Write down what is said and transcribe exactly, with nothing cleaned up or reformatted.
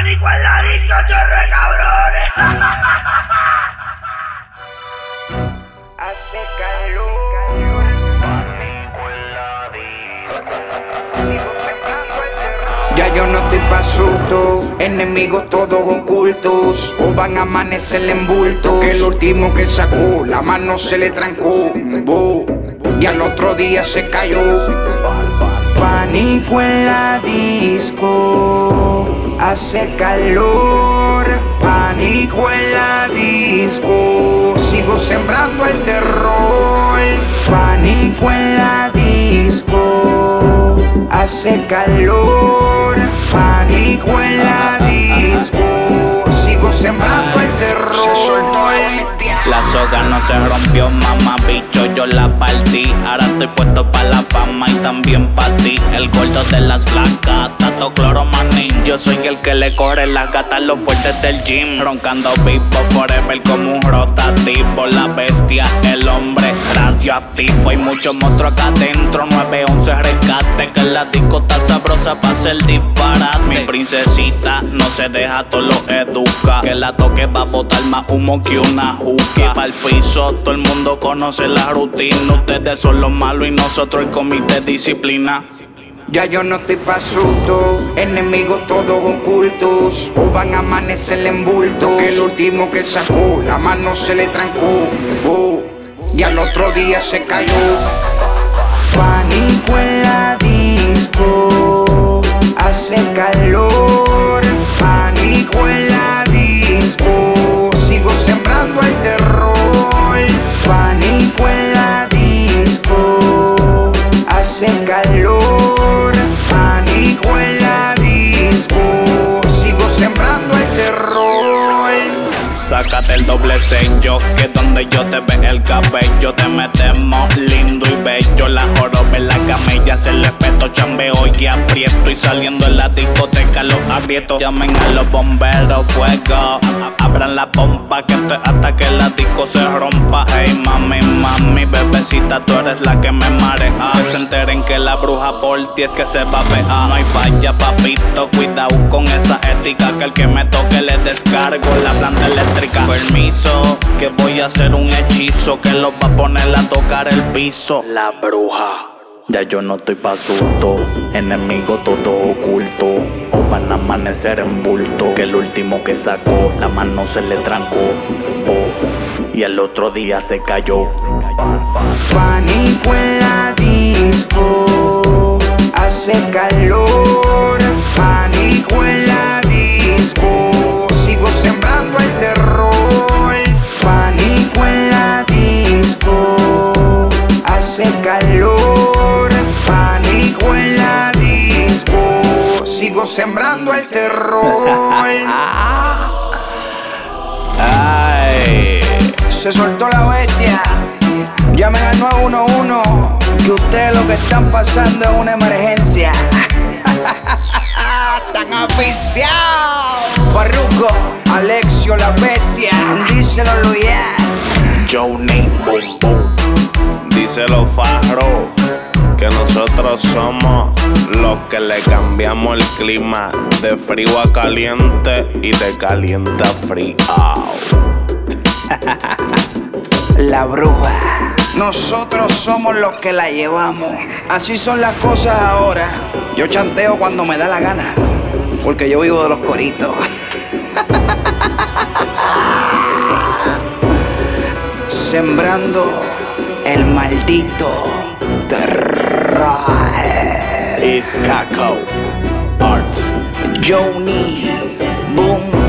Pánico en la disco, chorre cabrones. Hace calor. Pánico en la disco. Ya yo no estoy pa' susto, enemigos todos ocultos, o van a amanecer en bultos. Que el último que sacó, la mano se le trancó, bo, y al otro día se cayó. Pánico en la disco, hace calor. Pánico en la disco, sigo sembrando el terror. Pánico en la disco, hace calor. Pánico en la disco, sigo sembrando el terror. La soga no se rompió, mamá, bicho, yo la partí. Ahora estoy puesto pa' la fama y también pa' ti. El gordo de las flacas, tato cloro manín. Yo soy el que le corre las gatas los puertes del gym. Roncando vivo forever como un rotativo. La bestia, el hombre radioactivo. Hay muchos monstruos acá adentro, nueve once rescate. Que la disco está sabrosa pa' hacer disparate. Mi princesita no se deja, todo lo educa. Que la toque va a botar más humo que una juca. Pa'l piso, todo el mundo conoce la rutina. Ustedes son los malos y nosotros el comité de disciplina. Ya yo no estoy pa' susto, enemigos todos ocultos, o van a amanecer en bultos. Que el último que sacó, la mano se le trancó, bo, y al otro día se cayó. Pánico en la disco, hace calor. Pánico en la disco, sigo sembrando el terror. Pánico en la disco, hace calor. Pánico en la disco, sigo sembrando el terror. Sácate el doble sello, que donde yo te ve el cabello. Te metemos lindo y bello. La joroba en la camella, se le peto, chambeo y aprieto. Y saliendo en la discoteca los aprieto. Llamen a los bomberos, fuego. Abran la pompa, que esto es hasta que la disco se rompa. Hey mami, mami, bebecita, tú eres la que me marea. Que se enteren que la bruja por ti es que se va a ver. No hay falla, papito, cuidado con esa ética. Que el que me toque le descargo la planta eléctrica. Permiso, que voy a hacer un hechizo que los va a poner a tocar el piso. La bruja. Ya yo no estoy pa' susto, enemigo todo oculto, o van a amanecer en bulto. Que el último que sacó, la mano se le trancó, oh, y el otro día se cayó. Pánico en la disco, hace calor. Pánico en la disco, sigo sembrando el terror. Pánico en la disco, hace calor. Pánico en la disco, sigo sembrando el terror. Ay. Se soltó la bestia. Llamen al nueve uno uno, que ustedes lo que están pasando es una emergencia. Están aficiados. Farruko, Alexio la bestia. Díselo Luya. Johnny Boom Boom. Díselo Farro, que nosotros somos los que le cambiamos el clima de frío a caliente y de caliente a frío. La bruja. Nosotros somos los que la llevamos. Así son las cosas ahora. Yo chanteo cuando me da la gana, porque yo vivo de los coritos. Sembrando el maldito terror. It's Caco Art. Johnny Boom